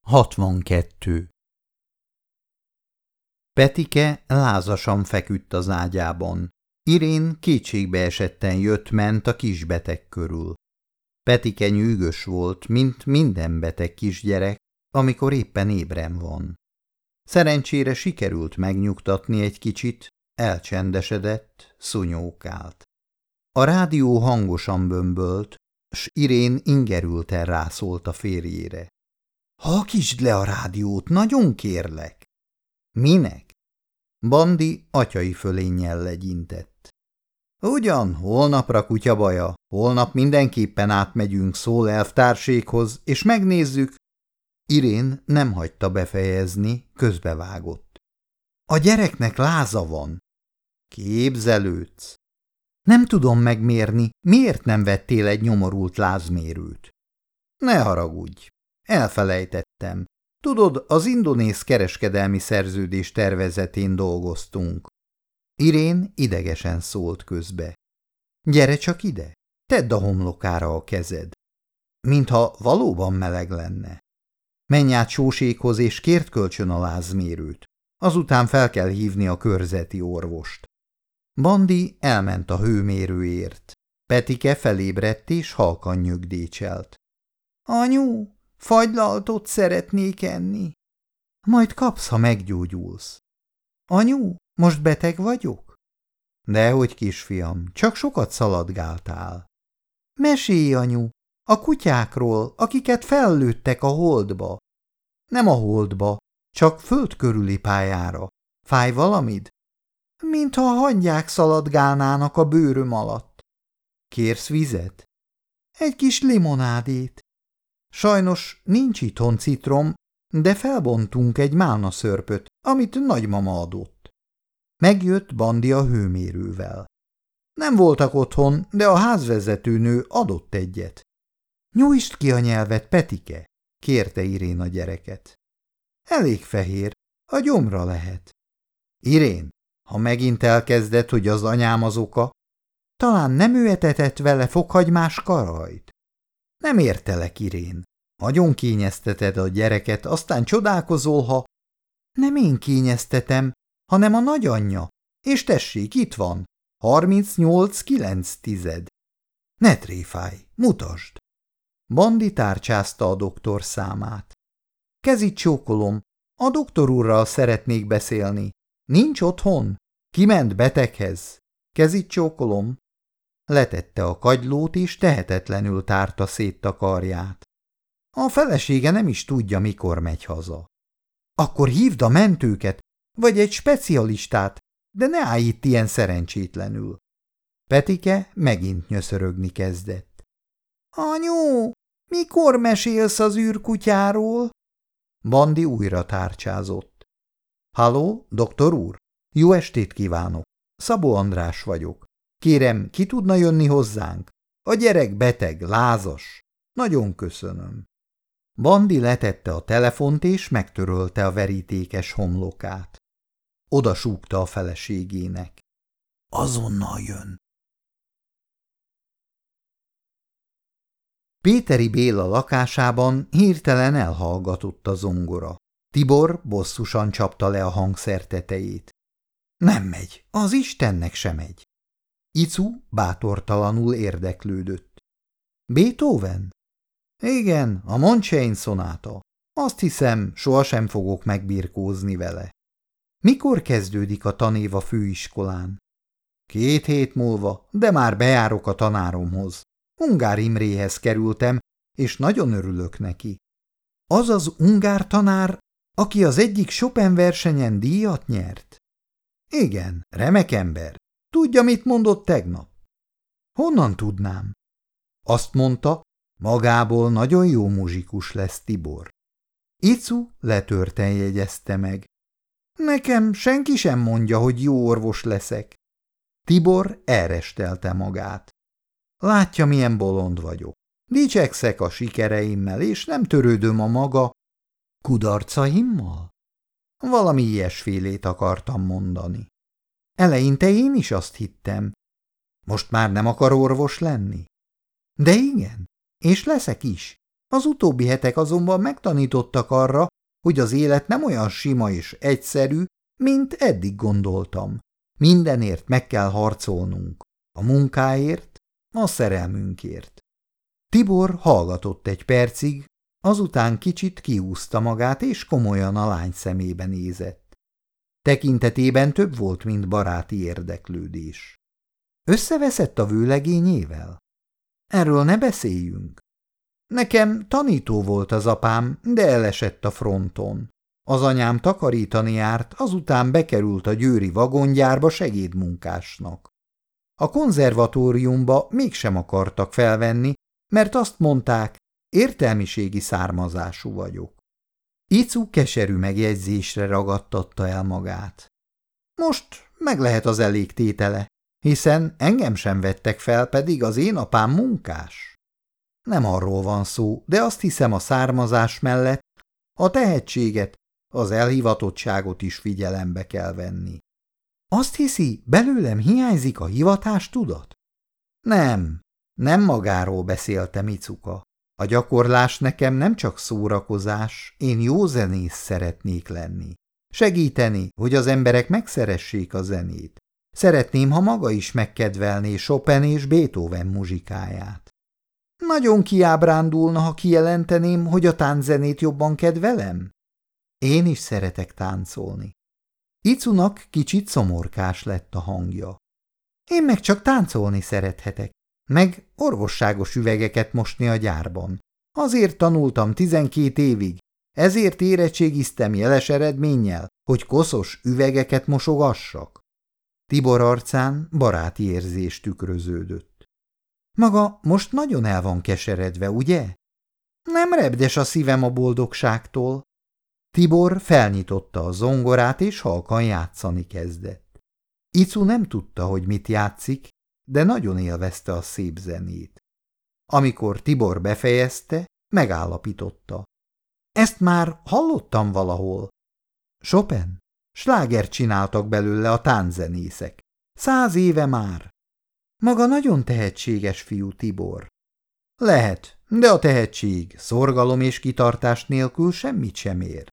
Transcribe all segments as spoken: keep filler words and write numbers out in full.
hatvankettő. Petike lázasan feküdt az ágyában. Irén kétségbeesetten jött-ment a kisbeteg körül. Petike nyűgös volt, mint minden beteg kisgyerek, amikor éppen ébren van. Szerencsére sikerült megnyugtatni egy kicsit, elcsendesedett, szunyókált. A rádió hangosan bömbölt, s Irén ingerülten rászólt a férjére. Halkítsd le a rádiót, nagyon kérlek. Minek? Bandi atyai fölénnyel legyintett. Ugyan, holnapra kutyabaja, holnap mindenképpen átmegyünk Szól elvtárséghoz, és megnézzük. Irén nem hagyta befejezni, közbevágott. A gyereknek láza van. Képzelődsz. Nem tudom megmérni, miért nem vettél egy nyomorult lázmérőt. Ne haragudj, elfelejtettem. Tudod, az indonéz kereskedelmi szerződés tervezetén dolgoztunk. Irén idegesen szólt közbe. Gyere csak ide, tedd a homlokára a kezed. Mintha valóban meleg lenne. Menj át Sósékhoz és kért kölcsön a lázmérőt. Azután fel kell hívni a körzeti orvost. Bandi elment a hőmérőért. Petike felébredt és halkan nyögdécselt. Anyu, fagylaltot szeretnék enni. Majd kapsz, ha meggyógyulsz. Anyu, most beteg vagyok? Dehogy, kisfiam, csak sokat szaladgáltál. Mesélj, anyu, a kutyákról, akiket fellőttek a holdba. Nem a holdba, csak föld körüli pályára. Fáj valamid? Mintha a hangyák szaladgálnának a bőröm alatt. Kérsz vizet? Egy kis limonádét. Sajnos nincs itthon citrom, de felbontunk egy málnaszörpöt, amit nagymama adott. Megjött Bandi a hőmérővel. Nem voltak otthon, de a házvezetőnő adott egyet. Nyújtsd ki a nyelvet, Petike, kérte Irén a gyereket. Elég fehér, a gyomra lehet. Irén, ha megint elkezded, hogy az anyám az oka, talán nem ő etetett vele fokhagymás karajt? Nem értelek, Irén. Nagyon kényezteted a gyereket, aztán csodálkozol, ha... Nem én kényeztetem, hanem a nagyanyja. És tessék, itt van. harmincnyolc kilenc tized. Ne tréfálj, mutasd. Bandi tárcsázta a doktor számát. Kezit csókolom, a doktor úrral szeretnék beszélni. Nincs otthon? Kiment beteghez. Kezit csókolom. Letette a kagylót, és tehetetlenül tárta szét a karját. A felesége nem is tudja, mikor megy haza. Akkor hívd a mentőket, vagy egy specialistát, de ne állj itt ilyen szerencsétlenül. Petike megint nyöszörögni kezdett. Anyu, mikor mesélsz az űrkutyáról? Bandi újra tárcsázott. Halló, doktor úr? Jó estét kívánok. Szabó András vagyok. Kérem, ki tudna jönni hozzánk? A gyerek beteg, lázas. Nagyon köszönöm. Bandi letette a telefont és megtörölte a verítékes homlokát. Oda súgta a feleségének. Azonnal jön. Péteri Béla lakásában hirtelen elhallgatott a zongora. Tibor bosszusan csapta le a hangszer tetejét. Nem megy, az Istennek sem megy. Icu bátortalanul érdeklődött. Beethoven? Igen, a Montseny szonáta. Azt hiszem, sohasem fogok megbirkózni vele. Mikor kezdődik a tanév a főiskolán? Két hét múlva, de már bejárok a tanáromhoz. Ungár Imréhez kerültem, és nagyon örülök neki. Az az ungár tanár, aki az egyik Chopin versenyen díjat nyert? Igen, remek ember. Tudja, mit mondott tegnap? Honnan tudnám? Azt mondta, magából nagyon jó muzsikus lesz Tibor. Icu letörten jegyezte meg. Nekem senki sem mondja, hogy jó orvos leszek. Tibor elrestelte magát. Látja, milyen bolond vagyok. Dicsekszek a sikereimmel, és nem törődöm a maga kudarcaimmal? Valami ilyesfélét akartam mondani. Eleinte én is azt hittem. Most már nem akar orvos lenni? De igen, és leszek is. Az utóbbi hetek azonban megtanítottak arra, hogy az élet nem olyan sima és egyszerű, mint eddig gondoltam. Mindenért meg kell harcolnunk. A munkáért, a szerelmünkért. Tibor hallgatott egy percig, azután kicsit kiúzta magát, és komolyan a lány szemébe nézett. Tekintetében több volt, mint baráti érdeklődés. Összeveszett a vőlegényével? Erről ne beszéljünk. Nekem tanító volt az apám, de elesett a fronton. Az anyám takarítani járt, azután bekerült a győri vagongyárba segédmunkásnak. A konzervatóriumba mégsem akartak felvenni, mert azt mondták, értelmiségi származású vagyok. Icu keserű megjegyzésre ragadtatta el magát. Most meg lehet az elégtétele, hiszen engem sem vettek fel, pedig az én apám munkás. Nem arról van szó, de azt hiszem, a származás mellett a tehetséget, az elhivatottságot is figyelembe kell venni. Azt hiszi, belőlem hiányzik a hivatástudat? Nem, nem magáról beszéltem, Icuka. A gyakorlás nekem nem csak szórakozás, én jó zenész szeretnék lenni. Segíteni, hogy az emberek megszeressék a zenét. Szeretném, ha maga is megkedvelné Chopin és Beethoven muzsikáját. Nagyon kiábrándulna, ha kijelenteném, hogy a tánczenét jobban kedvelem? Én is szeretek táncolni. Icunak kicsit szomorkás lett a hangja. Én meg csak táncolni szerethetek, meg orvosságos üvegeket mosni a gyárban. Azért tanultam tizenkét évig, ezért érettségiztem jeles eredménnyel, hogy koszos üvegeket mosogassak. Tibor arcán baráti érzés tükröződött. Maga most nagyon el van keseredve, ugye? Nem repdes a szívem a boldogságtól. Tibor felnyitotta a zongorát, és halkan játszani kezdett. Icu nem tudta, hogy mit játszik, de nagyon élvezte a szép zenét. Amikor Tibor befejezte, megállapította. Ezt már hallottam valahol. Chopin? Slágert csináltak belőle a tánczenészek. Száz éve már. Maga nagyon tehetséges fiú, Tibor. Lehet, de a tehetség szorgalom és kitartás nélkül semmit sem ér.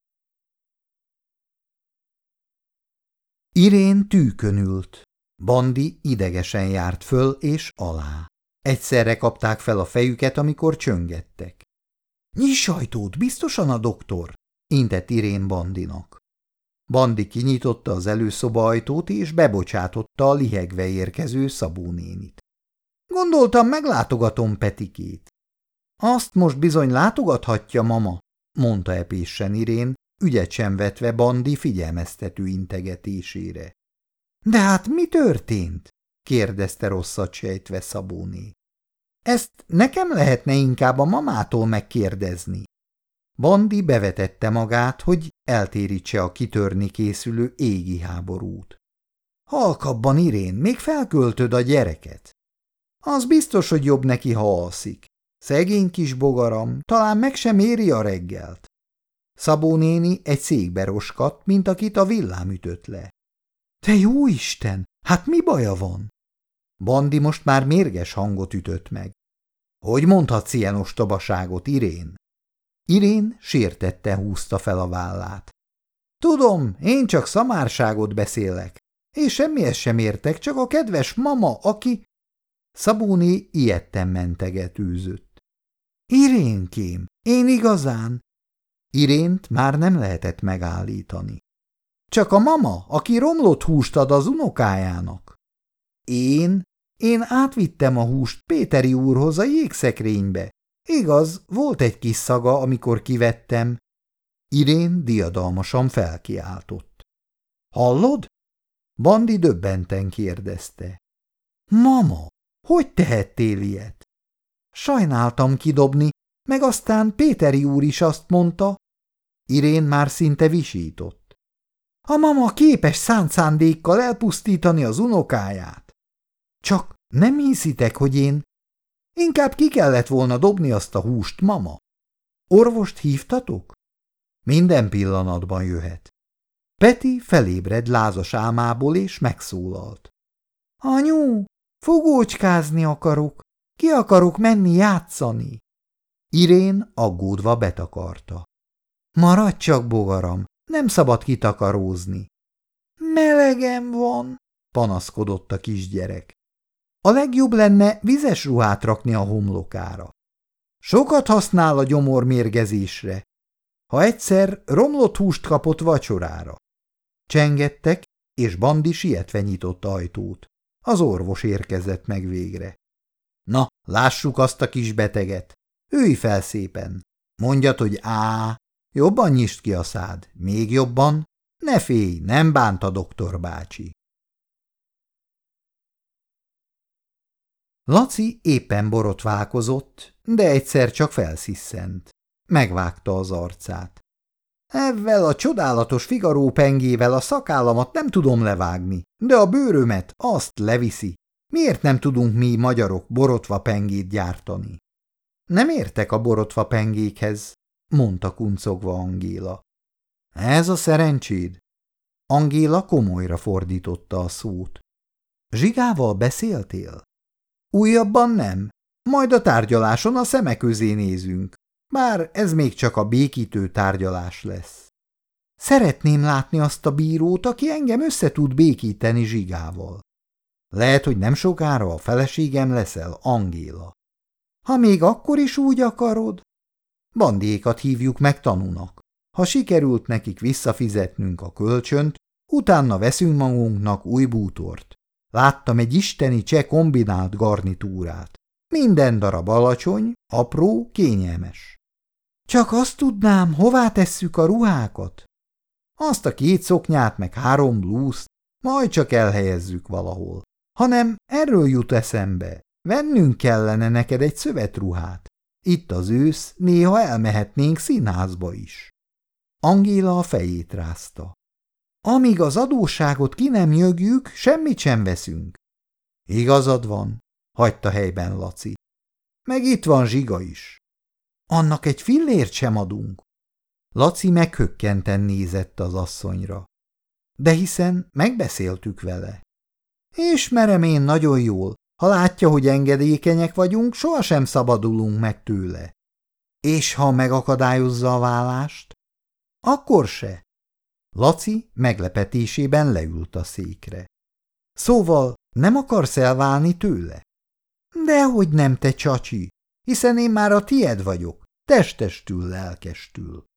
Irén tűkön ült. Bandi idegesen járt föl és alá. Egyszerre kapták fel a fejüket, amikor csöngettek. – Nyiss ajtót, biztosan a doktor! – intett Irén Bandinak. Bandi kinyitotta az előszoba ajtót, és bebocsátotta a lihegve érkező Szabó nénit. – Gondoltam, meglátogatom Petikét. – Azt most bizony látogathatja, mama – mondta epésen Irén, ügyet sem vetve Bandi figyelmeztető integetésére. – De hát mi történt? – kérdezte rosszat sejtve Szabóné. – Ezt nekem lehetne inkább a mamától megkérdezni. Bandi bevetette magát, hogy eltérítse a kitörni készülő égi háborút. – Halkabban, Irén, még felköltöd a gyereket. Az biztos, hogy jobb neki, ha alszik. Szegény kis bogaram, talán meg sem éri a reggelt. Szabó néni egy székbe roskadt, mint akit a villám ütött le. – Te jó Isten, hát mi baja van? Bandi most már mérges hangot ütött meg. – Hogy mondhatsz ilyen ostobaságot, Irén? Irén sértetten húzta fel a vállát. – Tudom, én csak szamárságot beszélek, és semmihez sem értek, csak a kedves mama, aki… Szabóné ijedten mentegetőzött. – Irénkém, én igazán… Irént már nem lehetett megállítani. – Csak a mama, aki romlott húst ad az unokájának. – Én? Én átvittem a húst Péteri úrhoz a jégszekrénybe. Igaz, volt egy kis szaga, amikor kivettem. Irén diadalmasan felkiáltott. – Hallod? Bandi döbbenten kérdezte. – Mama, hogy tehettél ilyet? Sajnáltam kidobni, meg aztán Péteri úr is azt mondta. Irén már szinte visított. A mama képes szánt szándékkal elpusztítani az unokáját. Csak nem hiszitek, hogy én… Inkább ki kellett volna dobni azt a húst, mama. Orvost hívtatok? Minden pillanatban jöhet. Peti felébred lázas álmából, és megszólalt. Anyu, fogócskázni akarok, ki akarok menni játszani. Irén aggódva betakarta. Maradj csak, bogaram, nem szabad kitakarózni. Melegem van, panaszkodott a kisgyerek. A legjobb lenne vizes ruhát rakni a homlokára. Sokat használ a gyomormérgezésre, ha egyszer romlott húst kapott vacsorára. Csengettek, és Bandi sietve nyitott ajtót. Az orvos érkezett meg végre. Na, lássuk azt a kis beteget. Ülj fel szépen. Mondjad, hogy á, jobban nyisd ki a szád, még jobban. Ne félj, nem bánt a doktor bácsi. Laci éppen borotválkozott, de egyszer csak felsziszent. Megvágta az arcát. Ezzel a csodálatos Figaro pengével a szakállamat nem tudom levágni, de a bőrömet azt leviszi. Miért nem tudunk mi magyarok borotva pengét gyártani? Nem értek a borotva pengékhez, mondta kuncogva Angéla. Ez a szerencséd? Angéla komolyra fordította a szót. Zsigával beszéltél? Újabban nem, majd a tárgyaláson a szeme közé nézünk, bár ez még csak a békítő tárgyalás lesz. Szeretném látni azt a bírót, aki engem össze tud békíteni Zsigával. Lehet, hogy nem sokára a feleségem leszel, Angéla. Ha még akkor is úgy akarod? Bandiékat hívjuk meg tanúnak. Ha sikerült nekik visszafizetnünk a kölcsönt, utána veszünk magunknak új bútort. Láttam egy isteni cseh kombinált garnitúrát. Minden darab alacsony, apró, kényelmes. Csak azt tudnám, hová tesszük a ruhákat? Azt a két szoknyát meg három blúzt, majd csak elhelyezzük valahol. Hanem erről jut eszembe, vennünk kellene neked egy szövetruhát. Itt az ősz, néha elmehetnénk színházba is. Angéla a fejét rázta. Amíg az adósságot ki nem nyögjük, semmit sem veszünk. Igazad van, hagyta helyben Laci. Meg itt van Zsiga is. Annak egy fillért sem adunk. Laci meghökkenten nézett az asszonyra. De hiszen megbeszéltük vele. Ismerem én nagyon jól, ha látja, hogy engedékenyek vagyunk, sohasem szabadulunk meg tőle. És ha megakadályozza a vállást? Akkor se. Laci meglepetésében leült a székre. Szóval nem akarsz elválni tőle? Dehogy nem, te csacsi, hiszen én már a tied vagyok, testestül, lelkestül.